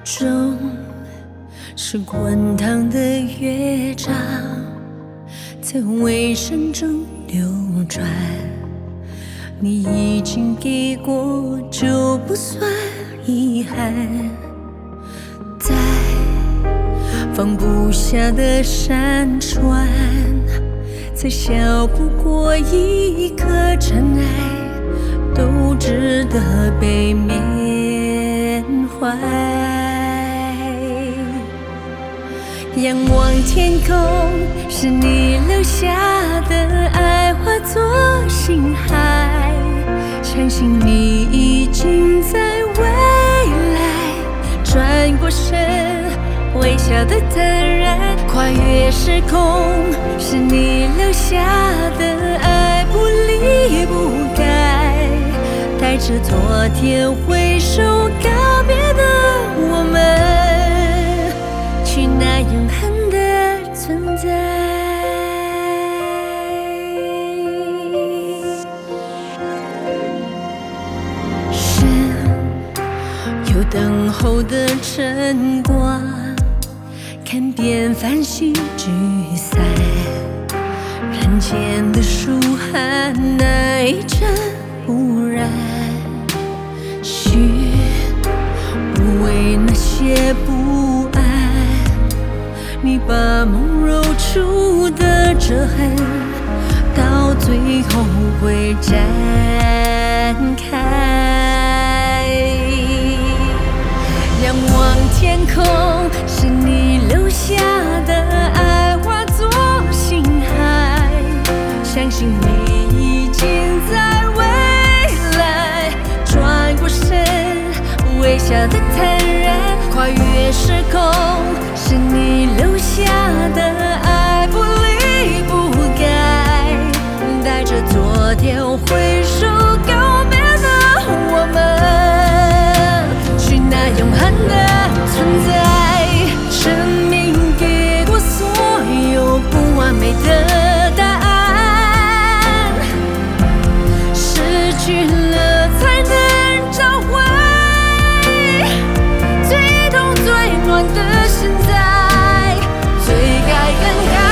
中是滚烫的乐章，在回声中流转。你已经给过，就不算遗憾。在放不下的山川，再小不过一颗尘埃，都值得被缅怀。仰望天空，是你留下的爱化作星海，相信你已经在未来转过身，微笑的坦然，跨越时空，是你留下的爱不离不改，带着昨天挥手告别的我们，去那永恒的存在。神有等候的晨光，看遍繁星聚散，人间的疏寒哪一尘不染？许无为那些不安，你把梦揉出的折痕，到最后会展开。仰望天空，是你留下的爱化作星海，相信你已经在未来转过身，微笑的坦然，跨越时空，是你留下的爱不离不改，带着昨天挥手告别的我们，去那永恒的存在。生命给过所有不完美的答案，失去了才能找回最痛最暖的现在，最该感慨。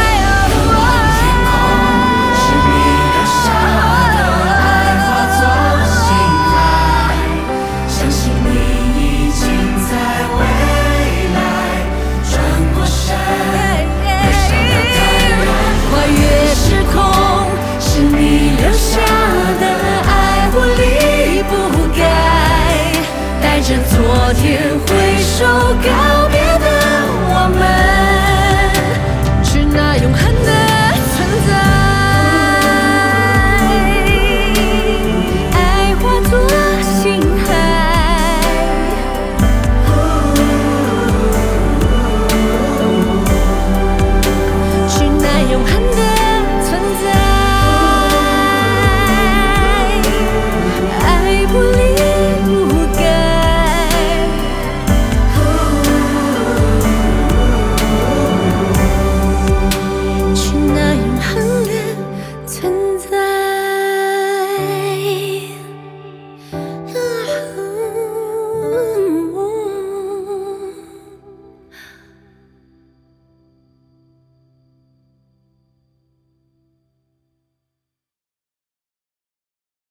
留下的爱不离不改，带着昨天